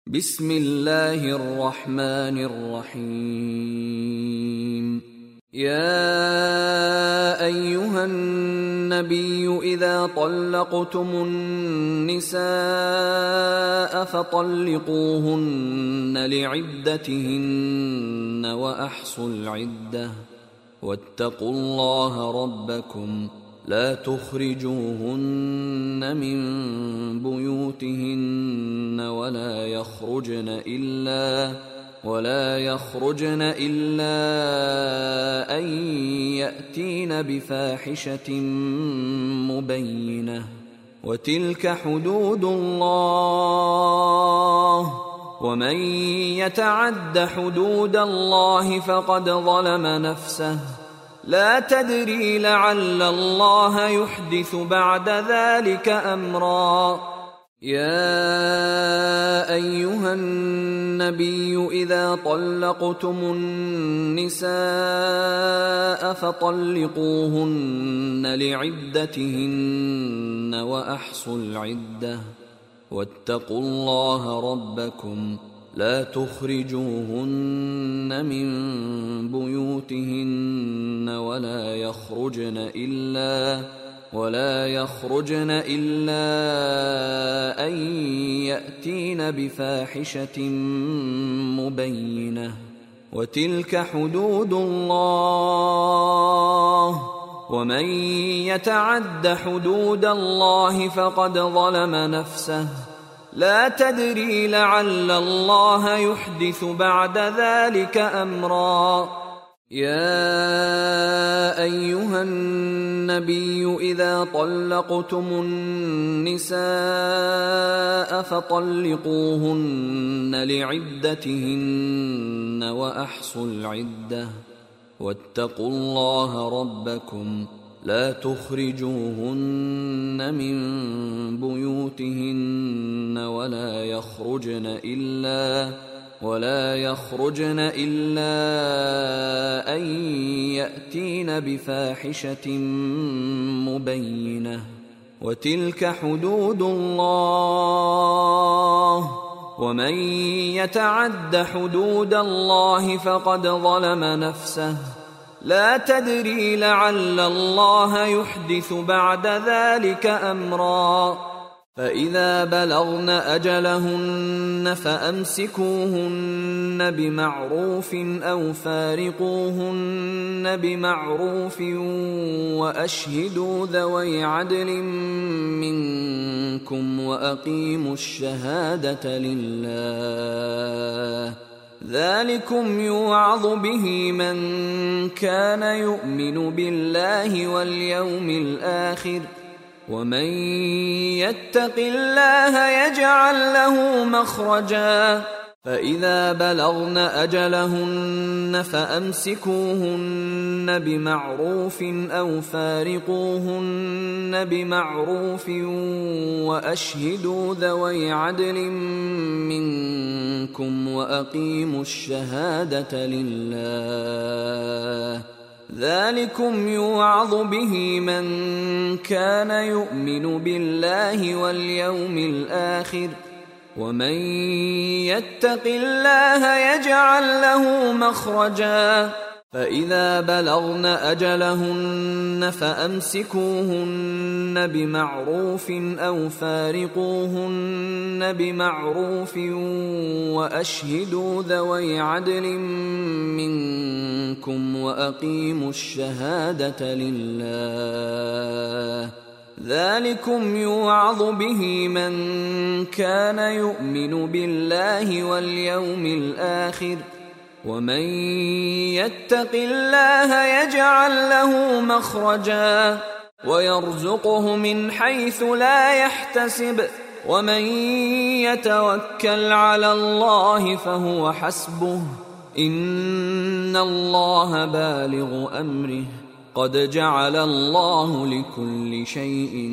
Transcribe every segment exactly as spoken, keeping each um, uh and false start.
बिस्मिल्लाहिर रहमानिर रहीम। या अय्युहन नबिय्यु इज़ा तल्लक़्तुमुन निसाअ फतल्लिक़ूहुन्ना लि'iद्दतिहिन्ना व अहsul इद्दह वत्तक़ुल्लाहा रब्बकुम لا تخرجوهن من بيوتهن ولا يخرجن إلا ولا يخرجن إلا أن يأتين بفاحشة مبينة وتلك حدود الله ومن يتعد حدود الله فقد ظلم نفسه لا تدري لعل الله يحدث بعد ذلك أمرا يا أيها النبي إذا طلقتم النساء فطلقوهن لعدتهن وأحصوا العدة واتقوا الله ربكم لا تخرجوهن من بيوتهن ولا يخرجن إلا ولا يخرجن إلا أن يأتين بفاحشة مبينة وتلك حدود الله ومن يتعد حدود الله فقد ظلم نفسه لا تدري لعل الله يحدث بعد ذلك أمرا يا أيها النبي إذا طلقتم النساء فطلقوهن لعدتهن وأحصوا العدة واتقوا الله ربكم لا تخرجوهن من بيوتهن ولا يخرجن إلا ولا يخرجن إلا أن يأتين بفاحشة مبينة وتلك حدود الله ومن يتعد حدود الله فقد ظلم نفسه لا تدري لعل الله يحدث بعد ذلك أمرا فإذا بلغن أجلهن فأمسكوهن بمعروف أو فارقوهن بمعروف وأشهدوا ذوي عدل منكم وأقيموا الشهادة لله ذلكم يوعظ به من كان يؤمن بالله واليوم الآخر ومن يتق الله يجعل له مخرجا فإذا بلغن أجلهن فأمسكوهن بمعروف أو فارقوهن بمعروف وأشهدوا ذوي عدل منكم وأقيموا الشهادة لله ذلكم يوعظ به من كان يؤمن بالله واليوم الآخر ومن يتق الله يجعل له مخرجا فإذا بلغن أجلهن فأمسكوهن بمعروف أو فارقوهن بمعروف وأشهدوا ذوي عدل منكم وأقيموا الشهادة لله ذلكم يوعظ به من كان يؤمن بالله واليوم الآخر ومن يتق الله يجعل له مخرجا ويرزقه من حيث لا يحتسب ومن يتوكل على الله فهو حسبه إن الله بالغ أمره قد جعل الله لكل شيء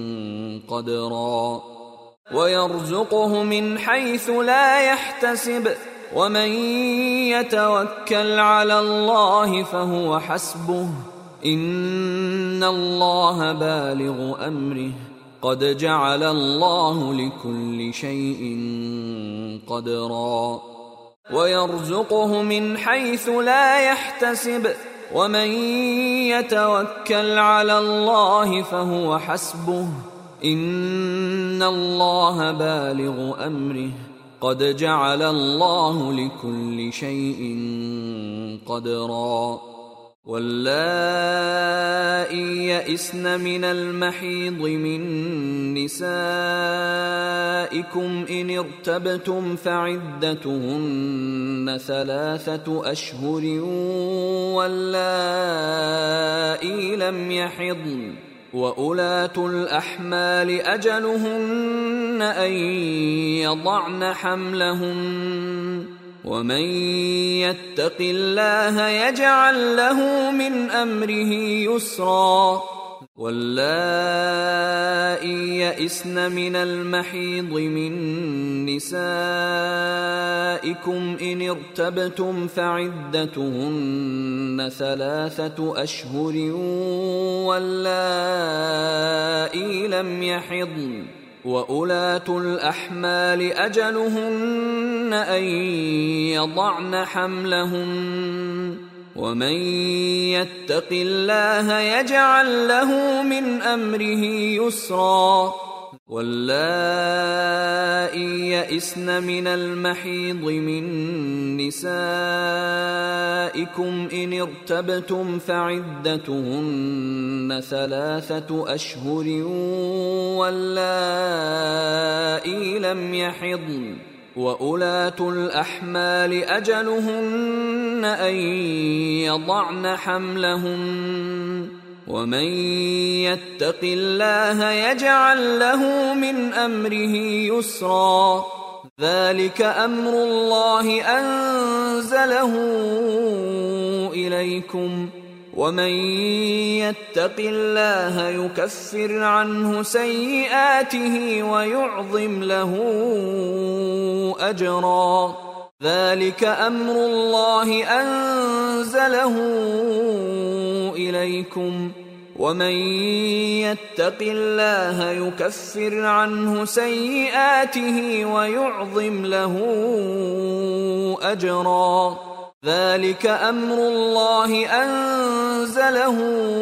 قدرا ويرزقه من حيث لا يحتسب ومن يتوكل على الله فهو حسبه إن الله بالغ أمره قد جعل الله لكل شيء قدرا ويرزقه من حيث لا يحتسب ومن يتوكل على الله فهو حسبه إن الله بالغ أمره قد جعل الله لكل شيء قدرا واللائي يئسن من المحيض من نسائكم إن ارتبتم فعدتهن ثلاثة أشهر واللائي لم يحضن وأولاة الأحمال أجلهن أن يضعن حملهن ومن يتق الله يجعل له من أمره يسرا واللائي يئسن من المحيض من نسائكم إن ارتبتم فعدتهن ثلاثة أشهر واللائي لم يحضن وأولاة الأحمال أجلهن أن يضعن حملهن ومن يتق الله يجعل له من أمره يسرا واللائي يئسن من المحيض من نسائكم إن ارتبتم فعدتهن ثلاثة أشهر واللائي لم يحضن وأولاة الأحمال أجلهن أن يضعن حملهن ومن يتق الله يجعل له من أمره يسرا ذلك أمر الله أنزله إليكم ومن يتق الله يكفر عنه سيئاته ويعظم له أجرا ذلك أمر الله أنزله إليكم ومن يتق الله يكفر عنه سيئاته ويعظم له أجرا ذلك أمر الله أنزله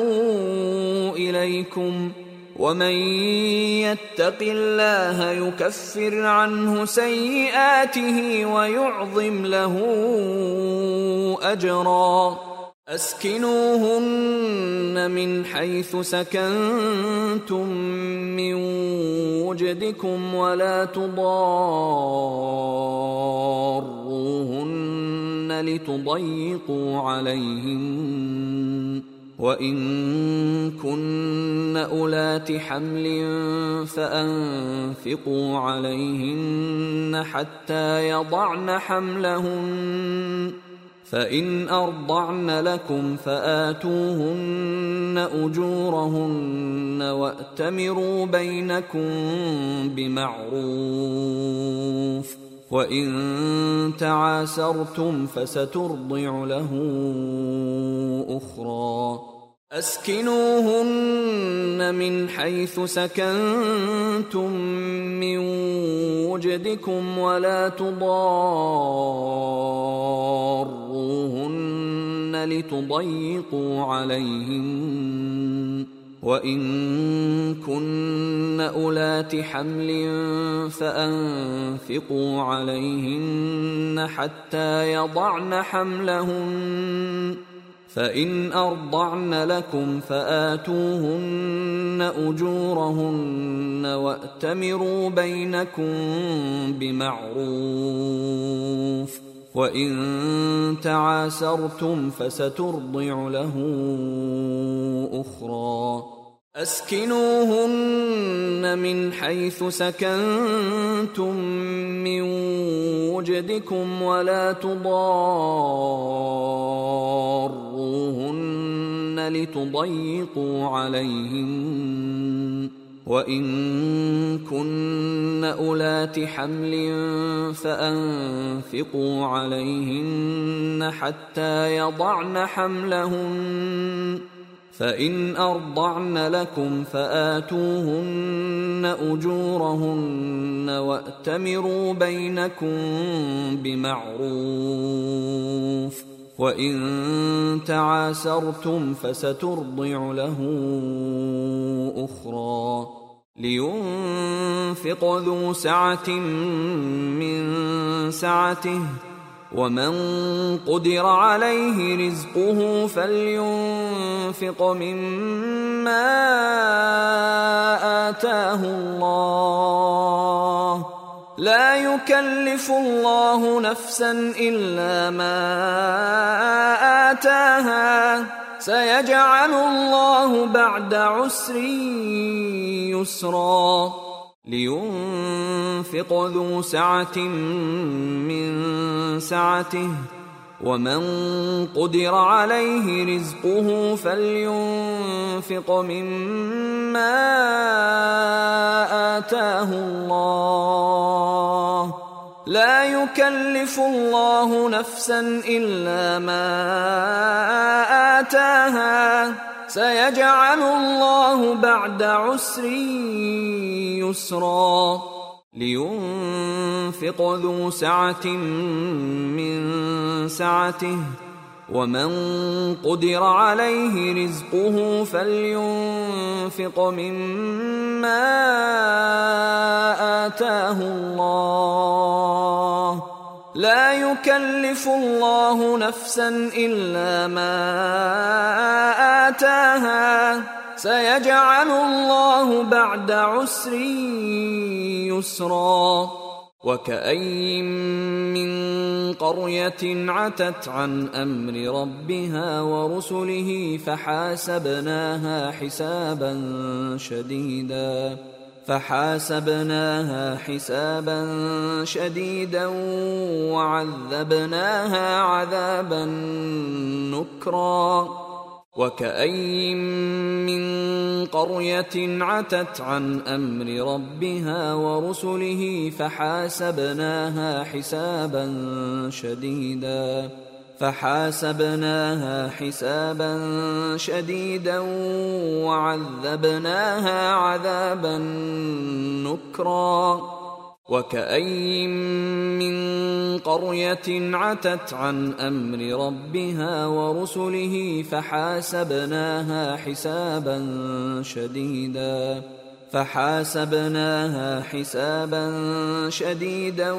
إليكم ومن يتق الله يكفر عنه سيئاته ويعظم له أجرا أسكنوهن من حيث سكنتم من وجدكم ولا تضاروهن لتضيقوا عليهن وإن كن أولات حمل فأنفقوا عليهن حتى يضعن حملهن فإن أرضعن لكم فآتوهن أجورهن وأتمروا بينكم بمعروف وإن تعاسرتم فسترضع له أخرى أسكنوهن من حيث سكنتم من وجدكم ولا تضاروهن لتضيقوا عليهن وإن كن أولات حمل فأنفقوا عليهن حتى يضعن حملهن فإن أرضعن لكم فآتوهن أجورهن وأتمروا بينكم بمعروف وإن تعاسرتم فسترضع له أخرى أسكنوهن من حيث سكنتم من وجدكم ولا تضاروهن لتضيقوا عليهن وإن كن أولات حمل فأنفقوا عليهن حتى يضعن حملهن فإن أرضعن لكم فآتوهن أجورهن وأتمروا بينكم بمعروف وإن تعاسرتم فسترضع له أخرى لينفق ذو سعة من سعته ومن قدر عليه رزقه فلينفق مما آتاه الله لا يكلف الله نفسا إلا ما آتاها سيجعل الله بعد عسر يسرا لينفق ذو سعة من سعته ومن قدر عليه رزقه فلينفق مما آتاه الله لا يكلف الله نفسا إلا ما آتاها سيجعل الله بعد عسر يسرا لينفق ذو سعة من سعته ومن قدر عليه رزقه فلينفق مما آتاه الله لا يكلف الله نفسا إلا ما آتاها سيجعل الله بعد عسر يسرا وكأين من قرية عتت عن أمر ربها ورسله فحاسبناها حسابا شديدا فحاسبناها حسابا شديدا وعذبناها عذابا نكرا وكأين من قرية عتت عن أمر ربها ورسله فحاسبناها حسابا شديدا فحاسبناها حسابا شديدا وعذبناها عذابا نكرا وكأين من قرية عتت عن أمر ربها ورسله فحاسبناها حسابا شديدا فحاسبناها حسابا شديدا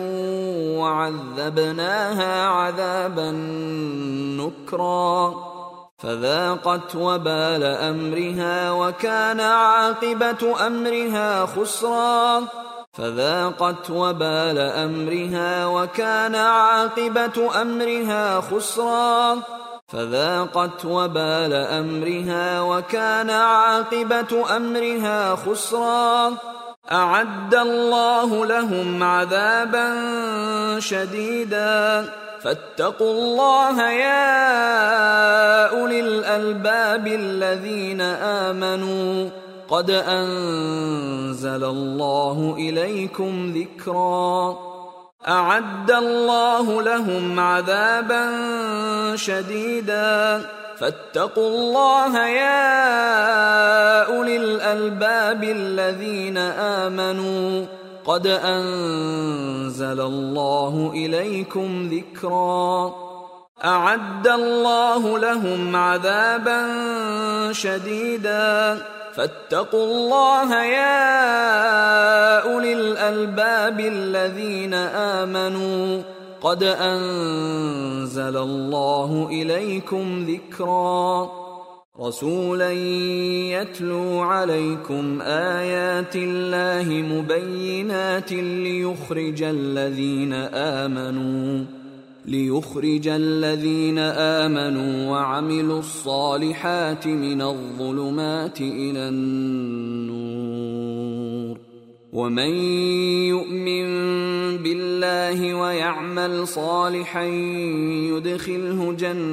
وعذبناها عذابا نكرا فذاقت وبال أمرها وكان عاقبة أمرها خسرا فذاقت وبال أمرها وكان عاقبة أمرها خسرا فذاقت وبال أمرها وكان عاقبة أمرها خسرا أعد الله لهم عذابا شديدا فاتقوا الله يا أولي الألباب الذين آمنوا قد أنزل الله إليكم ذكرا أعد الله لهم عذابا شديدا فاتقوا الله يا أولي الألباب الذين آمنوا قد أنزل الله إليكم ذكرا أعد الله لهم عذابا شديدا فاتقوا الله يا أولي الألباب الذين آمنوا قد أنزل الله إليكم ذكرا رسولا يتلو عليكم آيات الله مبينات ليخرج الذين آمنوا ليخرج الذين آمنوا وعملوا الصالحات من الظلمات إلى النور ومن يؤمن بالله ويعمل صالحا يدخله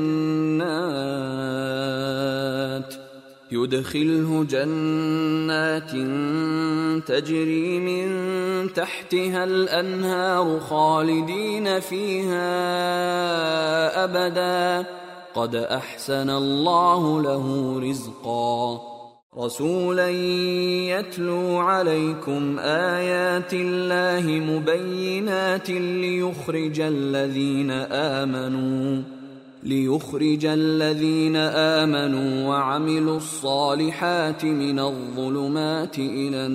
جنات يدخله جنات تجري من تحتها الأنهار خالدين فيها أبدا قد أحسن الله له رزقا رسولا يتلو عليكم آيات الله مبينات ليخرج الذين آمنوا ليخرج الذين آمنوا وعملوا الصالحات من الظلمات إلى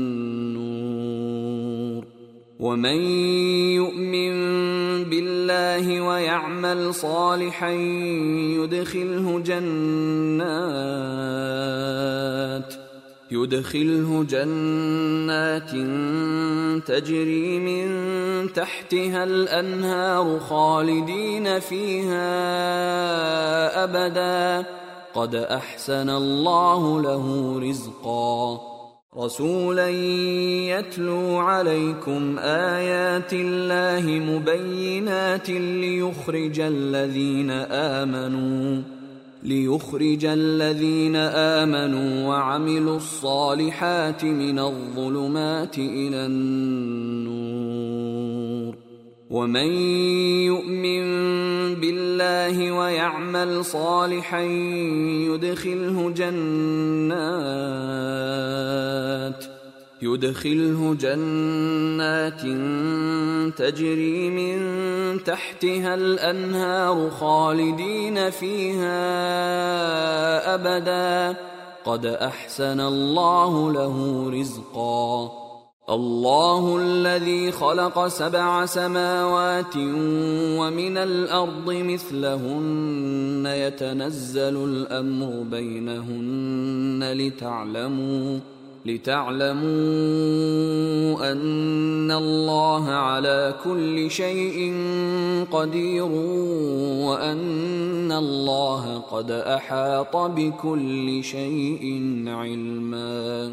النور ومن يؤمن بالله ويعمل صالحا يدخله جنات يدخله جنات تجري من تحتها الأنهار خالدين فيها أبدا قد أحسن الله له رزقا رسولا يتلو عليكم آيات الله مبينات ليخرج الذين آمنوا ليخرج الذين آمنوا وعملوا الصالحات من الظلمات إلى النور ومن يؤمن بالله ويعمل صالحا يدخله جنات يدخله جنات تجري من تحتها الأنهار خالدين فيها أبدا قد أحسن الله له رزقا الله الذي خلق سبع سماوات ومن الأرض مثلهن يتنزل الأمر بينهن لتعلموا لتعلموا أن الله على كل شيء قدير وأن الله قد أحاط بكل شيء علما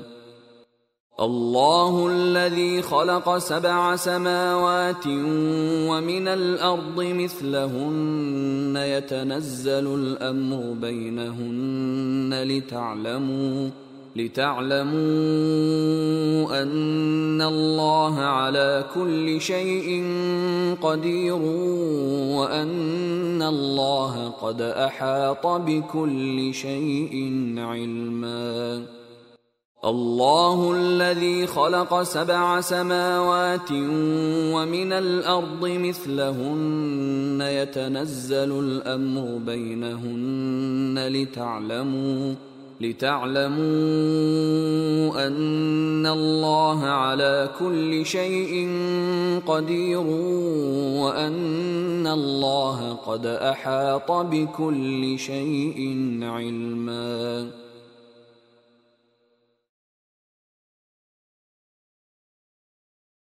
الله الذي خلق سبع سماوات ومن الأرض مثلهن يتنزل الأمر بينهن لتعلموا لتعلموا أن الله على كل شيء قدير وأن الله قد أحاط بكل شيء علما الله الذي خلق سبع سماوات ومن الأرض مثلهن يتنزل الأمر بينهن لتعلموا لتعلموا أن الله على كل شيء قدير وأن الله قد أحاط بكل شيء علما